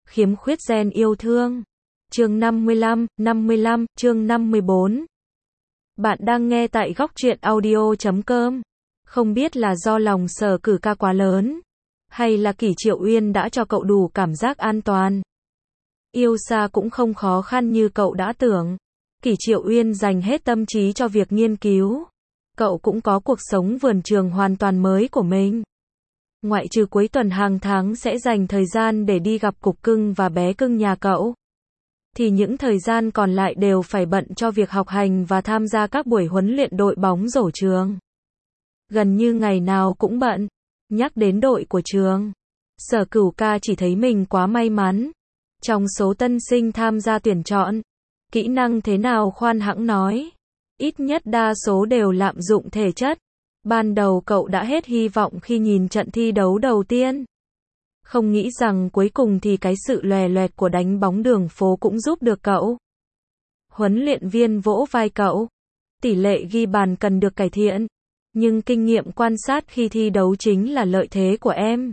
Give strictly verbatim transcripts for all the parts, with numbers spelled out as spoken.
Khiếm khuyết gen yêu thương. Chương năm mươi lăm, năm mươi lăm, chương năm mươi bốn. Bạn đang nghe tại góc truyện audio chấm com. Không biết là do lòng Sở Cửu Ca quá lớn, hay là Kỷ Triệu Uyên đã cho cậu đủ cảm giác an toàn. Yêu xa cũng không khó khăn như cậu đã tưởng. Kỷ Triệu Uyên dành hết tâm trí cho việc nghiên cứu. Cậu cũng có cuộc sống vườn trường hoàn toàn mới của mình. Ngoại trừ cuối tuần hàng tháng sẽ dành thời gian để đi gặp cục cưng và bé cưng nhà cậu, thì những thời gian còn lại đều phải bận cho việc học hành và tham gia các buổi huấn luyện đội bóng rổ trường. Gần như ngày nào cũng bận. Nhắc đến đội của trường, Sở Cửu Ca chỉ thấy mình quá may mắn. Trong số tân sinh tham gia tuyển chọn, kỹ năng thế nào khoan hãng nói, ít nhất đa số đều lạm dụng thể chất. Ban đầu cậu đã hết hy vọng khi nhìn trận thi đấu đầu tiên. Không nghĩ rằng cuối cùng thì cái sự lòe loẹt của đánh bóng đường phố cũng giúp được cậu. Huấn luyện viên vỗ vai cậu. Tỷ lệ ghi bàn cần được cải thiện, nhưng kinh nghiệm quan sát khi thi đấu chính là lợi thế của em.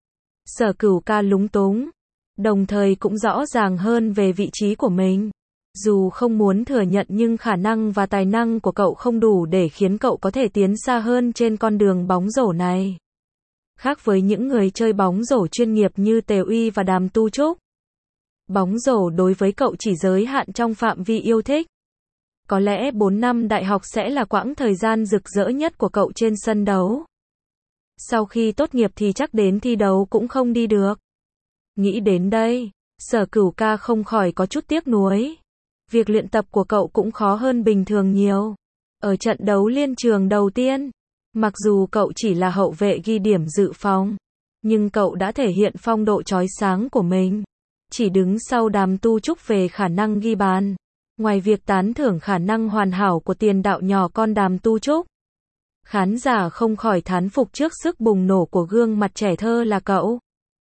Sở Cửu Ca lúng túng, đồng thời cũng rõ ràng hơn về vị trí của mình. Dù không muốn thừa nhận nhưng khả năng và tài năng của cậu không đủ để khiến cậu có thể tiến xa hơn trên con đường bóng rổ này. Khác với những người chơi bóng rổ chuyên nghiệp như Tề Uy và Đàm Tu Trúc, bóng rổ đối với cậu chỉ giới hạn trong phạm vi yêu thích. Có lẽ bốn năm đại học sẽ là quãng thời gian rực rỡ nhất của cậu trên sân đấu. Sau khi tốt nghiệp thì chắc đến thi đấu cũng không đi được. Nghĩ đến đây, Sở Cửu Ca không khỏi có chút tiếc nuối. Việc luyện tập của cậu cũng khó hơn bình thường nhiều. Ở trận đấu liên trường đầu tiên, mặc dù cậu chỉ là hậu vệ ghi điểm dự phòng, nhưng cậu đã thể hiện phong độ chói sáng của mình. Chỉ đứng sau Đàm Tu Trúc về khả năng ghi bàn. Ngoài việc tán thưởng khả năng hoàn hảo của tiền đạo nhỏ con Đàm Tu Trúc, khán giả không khỏi thán phục trước sức bùng nổ của gương mặt trẻ thơ là cậu.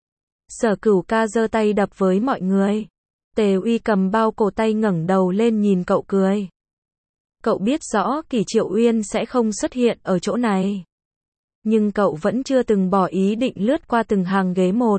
Sở Cửu Ca giơ tay đập với mọi người. Tề Uy cầm bao cổ tay ngẩng đầu lên nhìn cậu cười. Cậu biết rõ Kỷ Triệu Uyên sẽ không xuất hiện ở chỗ này, nhưng cậu vẫn chưa từng bỏ ý định lướt qua từng hàng ghế một.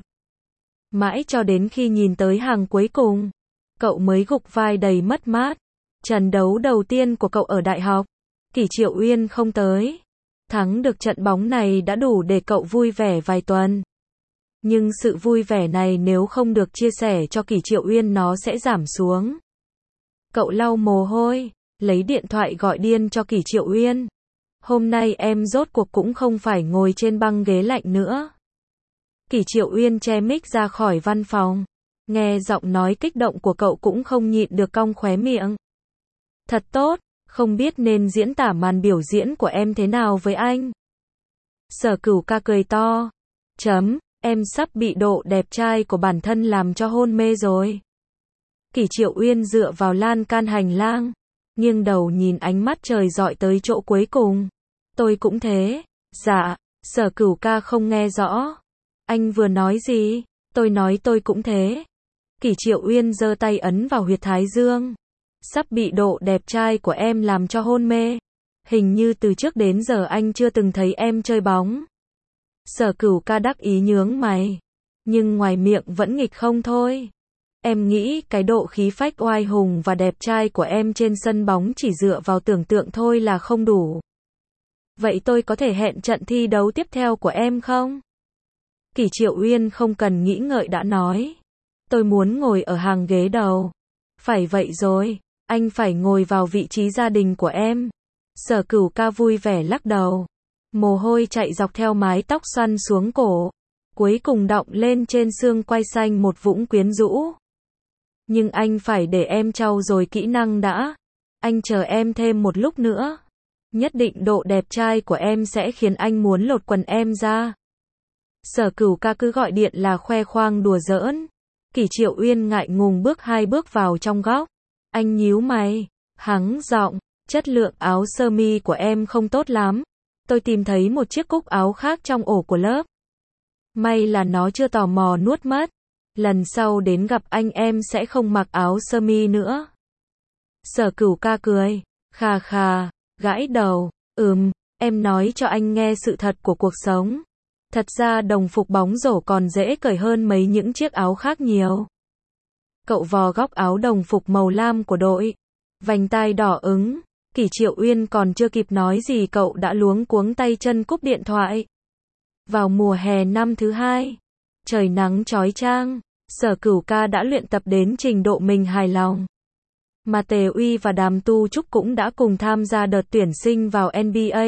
Mãi cho đến khi nhìn tới hàng cuối cùng, cậu mới gục vai đầy mất mát. Trận đấu đầu tiên của cậu ở đại học, Kỷ Triệu Uyên không tới. Thắng được trận bóng này đã đủ để cậu vui vẻ vài tuần. Nhưng sự vui vẻ này nếu không được chia sẻ cho Kỷ Triệu Uyên nó sẽ giảm xuống. Cậu lau mồ hôi, lấy điện thoại gọi điên cho Kỷ Triệu Uyên. Hôm nay em rốt cuộc cũng không phải ngồi trên băng ghế lạnh nữa. Kỷ Triệu Uyên che mic ra khỏi văn phòng. Nghe giọng nói kích động của cậu cũng không nhịn được cong khóe miệng. Thật tốt, không biết nên diễn tả màn biểu diễn của em thế nào với anh. Sở Cửu Ca cười to. Chấm, em sắp bị độ đẹp trai của bản thân làm cho hôn mê rồi. Kỷ Triệu Uyên dựa vào lan can hành lang, nghiêng đầu nhìn ánh mắt trời dọi tới chỗ cuối cùng. Tôi cũng thế. Dạ. Sở Cửu Ca không nghe rõ. Anh vừa nói gì? Tôi nói tôi cũng thế. Kỷ Triệu Uyên giơ tay ấn vào huyệt thái dương. Sắp bị độ đẹp trai của em làm cho hôn mê. Hình như từ trước đến giờ anh chưa từng thấy em chơi bóng. Sở Cửu Ca đắc ý nhướng mày, nhưng ngoài miệng vẫn nghịch không thôi. Em nghĩ cái độ khí phách oai hùng và đẹp trai của em trên sân bóng chỉ dựa vào tưởng tượng thôi là không đủ. Vậy tôi có thể hẹn trận thi đấu tiếp theo của em không? Kỷ Triệu Uyên không cần nghĩ ngợi đã nói. Tôi muốn ngồi ở hàng ghế đầu. Phải vậy rồi, anh phải ngồi vào vị trí gia đình của em. Sở Cửu Ca vui vẻ lắc đầu. Mồ hôi chạy dọc theo mái tóc xoăn xuống cổ, cuối cùng đọng lên trên xương quai xanh một vũng quyến rũ. Nhưng anh phải để em trau dồi kỹ năng đã. Anh chờ em thêm một lúc nữa. Nhất định độ đẹp trai của em sẽ khiến anh muốn lột quần em ra. Sở Cửu Ca cứ gọi điện là khoe khoang đùa giỡn. Kỷ Triệu Uyên ngại ngùng bước hai bước vào trong góc. Anh nhíu mày, hắng giọng, chất lượng áo sơ mi của em không tốt lắm. Tôi tìm thấy một chiếc cúc áo khác trong ổ của lớp. May là nó chưa tò mò nuốt mất. Lần sau đến gặp anh em sẽ không mặc áo sơ mi nữa. Sở Cửu Ca cười, khà khà, gãi đầu. Ừm, em nói cho anh nghe sự thật của cuộc sống. Thật ra đồng phục bóng rổ còn dễ cởi hơn mấy những chiếc áo khác nhiều. Cậu vò góc áo đồng phục màu lam của đội. Vành tai đỏ ửng. Kỷ Triệu Uyên còn chưa kịp nói gì cậu đã luống cuống tay chân cúp điện thoại. Vào mùa hè năm thứ hai, trời nắng chói chang, Sở Cửu Ca đã luyện tập đến trình độ mình hài lòng. Mà Tề Uy và Đàm Tu Trúc cũng đã cùng tham gia đợt tuyển sinh vào N B A.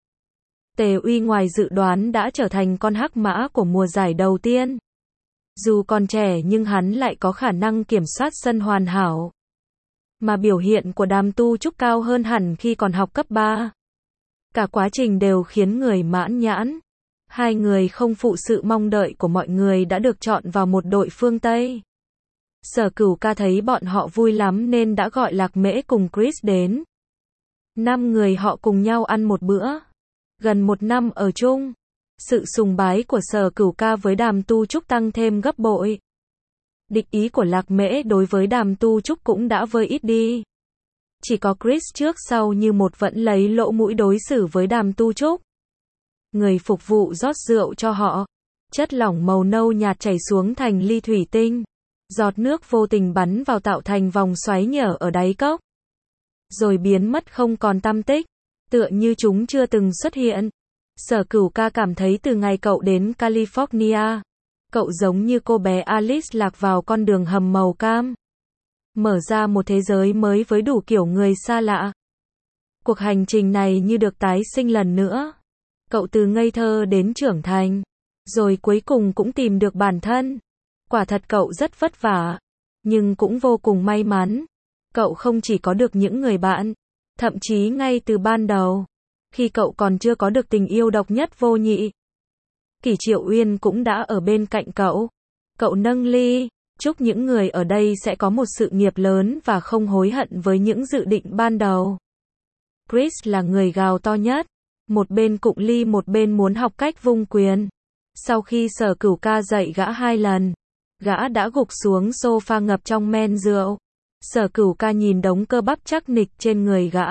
Tề Uy ngoài dự đoán đã trở thành con hắc mã của mùa giải đầu tiên. Dù còn trẻ nhưng hắn lại có khả năng kiểm soát sân hoàn hảo. Mà biểu hiện của Đàm Tu Trúc cao hơn hẳn khi còn học cấp ba. Cả quá trình đều khiến người mãn nhãn. Hai người không phụ sự mong đợi của mọi người đã được chọn vào một đội phương Tây. Sở Cửu Ca thấy bọn họ vui lắm nên đã gọi Lạc Mễ cùng Chris đến. Năm người họ cùng nhau ăn một bữa. Gần một năm ở chung. Sự sùng bái của Sở Cửu Ca với Đàm Tu Trúc tăng thêm gấp bội. Địch ý của Lạc Mễ đối với Đàm Tu Trúc cũng đã vơi ít đi. Chỉ có Chris trước sau như một vẫn lấy lỗ mũi đối xử với Đàm Tu Trúc. Người phục vụ rót rượu cho họ. Chất lỏng màu nâu nhạt chảy xuống thành ly thủy tinh. Giọt nước vô tình bắn vào tạo thành vòng xoáy nhở ở đáy cốc. Rồi biến mất không còn tăm tích. Tựa như chúng chưa từng xuất hiện. Sở Cửu Ca cảm thấy từ ngày cậu đến California, cậu giống như cô bé Alice lạc vào con đường hầm màu cam. Mở ra một thế giới mới với đủ kiểu người xa lạ. Cuộc hành trình này như được tái sinh lần nữa. Cậu từ ngây thơ đến trưởng thành. Rồi cuối cùng cũng tìm được bản thân. Quả thật cậu rất vất vả. Nhưng cũng vô cùng may mắn. Cậu không chỉ có được những người bạn. Thậm chí ngay từ ban đầu. Khi cậu còn chưa có được tình yêu độc nhất vô nhị. Kỷ Triệu Uyên cũng đã ở bên cạnh cậu. Cậu nâng ly. Chúc những người ở đây sẽ có một sự nghiệp lớn và không hối hận với những dự định ban đầu. Chris là người gào to nhất. Một bên cụng ly một bên muốn học cách vung quyền. Sau khi Sở Cửu Ca dạy gã hai lần, gã đã gục xuống sofa ngập trong men rượu. Sở Cửu Ca nhìn đống cơ bắp chắc nịch trên người gã.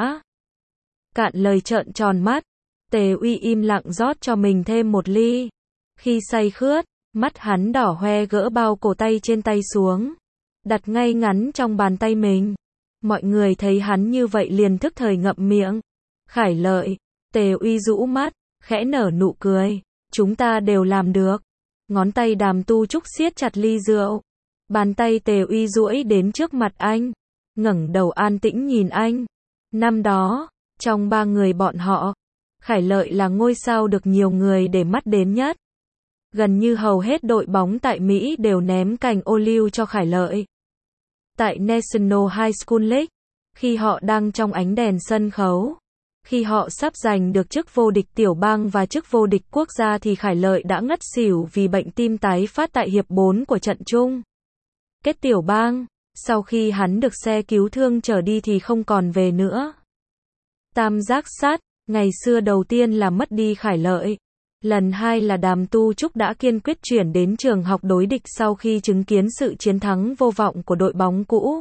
Cạn lời trợn tròn mắt. Tề Uy im lặng rót cho mình thêm một ly. Khi say khướt, mắt hắn đỏ hoe gỡ bao cổ tay trên tay xuống. Đặt ngay ngắn trong bàn tay mình. Mọi người thấy hắn như vậy liền thức thời ngậm miệng. Khải Lợi. Tề Uy rũ mắt, khẽ nở nụ cười. Chúng ta đều làm được. Ngón tay Đàm Tu Trúc siết chặt ly rượu. Bàn tay Tề Uy duỗi đến trước mặt anh. Ngẩng đầu an tĩnh nhìn anh. Năm đó, trong ba người bọn họ, Khải Lợi là ngôi sao được nhiều người để mắt đến nhất. Gần như hầu hết đội bóng tại Mỹ đều ném cành ô liu cho Khải Lợi. Tại National High School League, khi họ đang trong ánh đèn sân khấu, khi họ sắp giành được chức vô địch tiểu bang và chức vô địch quốc gia thì Khải Lợi đã ngất xỉu vì bệnh tim tái phát tại hiệp bốn của trận chung kết tiểu bang. Sau khi hắn được xe cứu thương chở đi thì không còn về nữa. Tam giác sắt, ngày xưa đầu tiên là mất đi Khải Lợi. Lần hai là Đàm Tu Trúc đã kiên quyết chuyển đến trường học đối địch sau khi chứng kiến sự chiến thắng vô vọng của đội bóng cũ.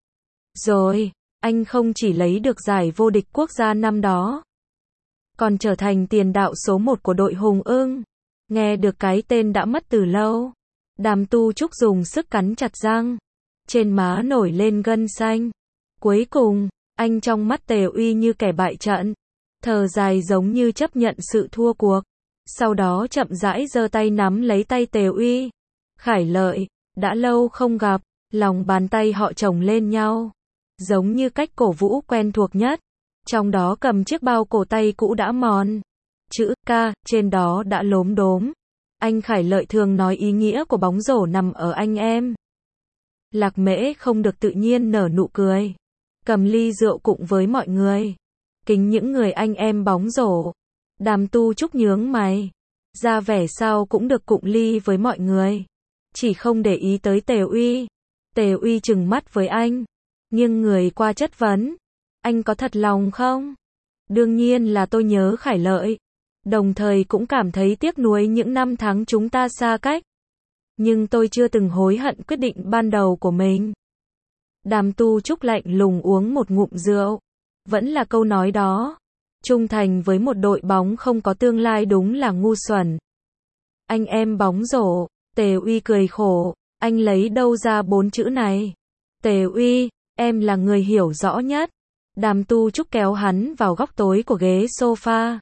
Rồi, anh không chỉ lấy được giải vô địch quốc gia năm đó, còn trở thành tiền đạo số một của đội Hùng Ưng. Nghe được cái tên đã mất từ lâu. Đàm Tu Trúc dùng sức cắn chặt răng. Trên má nổi lên gân xanh. Cuối cùng, anh trong mắt Tề Uy như kẻ bại trận. Thở dài giống như chấp nhận sự thua cuộc. Sau đó chậm rãi giơ tay nắm lấy tay Tề Uy. Khải Lợi, đã lâu không gặp. Lòng bàn tay họ chồng lên nhau. Giống như cách cổ vũ quen thuộc nhất. Trong đó cầm chiếc bao cổ tay cũ đã mòn. Chữ K trên đó đã lốm đốm. Anh Khải Lợi thường nói ý nghĩa của bóng rổ nằm ở anh em. Lạc Mễ không được tự nhiên nở nụ cười. Cầm ly rượu cùng với mọi người. Kính những người anh em bóng rổ. Đàm Tu Trúc nhướng mày. Ra vẻ sao cũng được cụng ly với mọi người. Chỉ không để ý tới Tề Uy. Tề Uy trừng mắt với anh. Nghiêng người qua chất vấn. Anh có thật lòng không? Đương nhiên là tôi nhớ Khải Lợi. Đồng thời cũng cảm thấy tiếc nuối những năm tháng chúng ta xa cách. Nhưng tôi chưa từng hối hận quyết định ban đầu của mình. Đàm Tu Trúc lạnh lùng uống một ngụm rượu. Vẫn là câu nói đó. Trung thành với một đội bóng không có tương lai đúng là ngu xuẩn. Anh em bóng rổ. Tề Uy cười khổ. Anh lấy đâu ra bốn chữ này? Tề Uy, em là người hiểu rõ nhất. Đàm Tu Trúc kéo hắn vào góc tối của ghế sofa.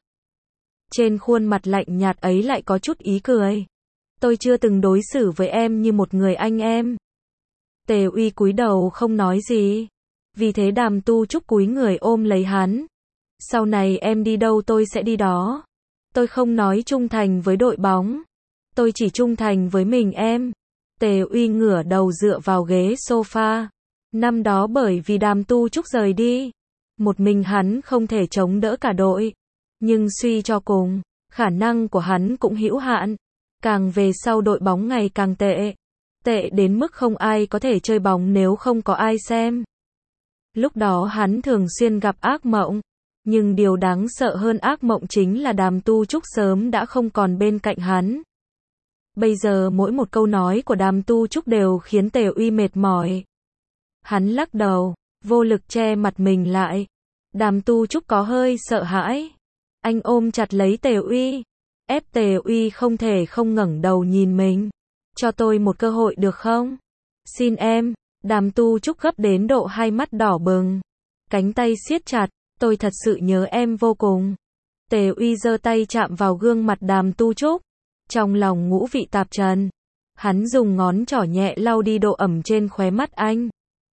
Trên khuôn mặt lạnh nhạt ấy lại có chút ý cười. Tôi chưa từng đối xử với em như một người anh em. Tề Uy cúi đầu không nói gì. Vì thế Đàm Tu Trúc cúi người ôm lấy hắn. Sau này em đi đâu tôi sẽ đi đó. Tôi không nói trung thành với đội bóng. Tôi chỉ trung thành với mình em. Tề Uy ngửa đầu dựa vào ghế sofa. Năm đó bởi vì Đàm Tu Trúc rời đi, một mình hắn không thể chống đỡ cả đội. Nhưng suy cho cùng, khả năng của hắn cũng hữu hạn. Càng về sau đội bóng ngày càng tệ. Tệ đến mức không ai có thể chơi bóng nếu không có ai xem. Lúc đó hắn thường xuyên gặp ác mộng. Nhưng điều đáng sợ hơn ác mộng chính là Đàm Tu Trúc sớm đã không còn bên cạnh hắn. Bây giờ mỗi một câu nói của Đàm Tu Trúc đều khiến Tề Uy mệt mỏi. Hắn lắc đầu, vô lực che mặt mình lại. Đàm Tu Trúc có hơi sợ hãi. Anh ôm chặt lấy Tề Uy, ép Tề Uy không thể không ngẩng đầu nhìn mình. Cho tôi một cơ hội được không? Xin em. Đàm Tu Trúc gấp đến độ hai mắt đỏ bừng. Cánh tay siết chặt, tôi thật sự nhớ em vô cùng. Tề Uy giơ tay chạm vào gương mặt Đàm Tu Trúc. Trong lòng ngũ vị tạp trần. Hắn dùng ngón trỏ nhẹ lau đi độ ẩm trên khóe mắt anh.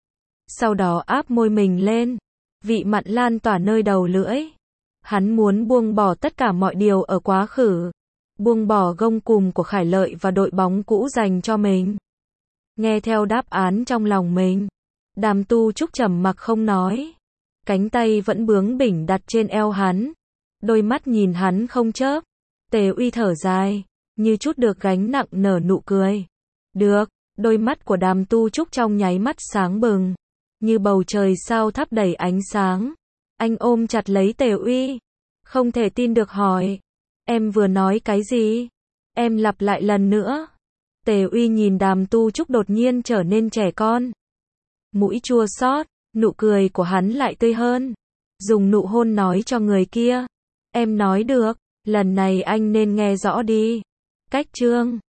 Sau đó áp môi mình lên. Vị mặn lan tỏa nơi đầu lưỡi. Hắn muốn buông bỏ tất cả mọi điều ở quá khứ. Buông bỏ gông cùm của Khải Lợi và đội bóng cũ dành cho mình. Nghe theo đáp án trong lòng mình. Đàm Tu Trúc trầm mặc không nói. Cánh tay vẫn bướng bỉnh đặt trên eo hắn. Đôi mắt nhìn hắn không chớp. Tề Uy thở dài, như chút được gánh nặng nở nụ cười. Được, đôi mắt của Đàm Tu Trúc trong nháy mắt sáng bừng. Như bầu trời sao thắp đầy ánh sáng. Anh ôm chặt lấy Tề Uy. Không thể tin được hỏi. Em vừa nói cái gì? Em lặp lại lần nữa. Tề Uy nhìn Đàm Tu Trúc đột nhiên trở nên trẻ con. Mũi chua xót, nụ cười của hắn lại tươi hơn. Dùng nụ hôn nói cho người kia. Em nói được, lần này anh nên nghe rõ đi. Cách chương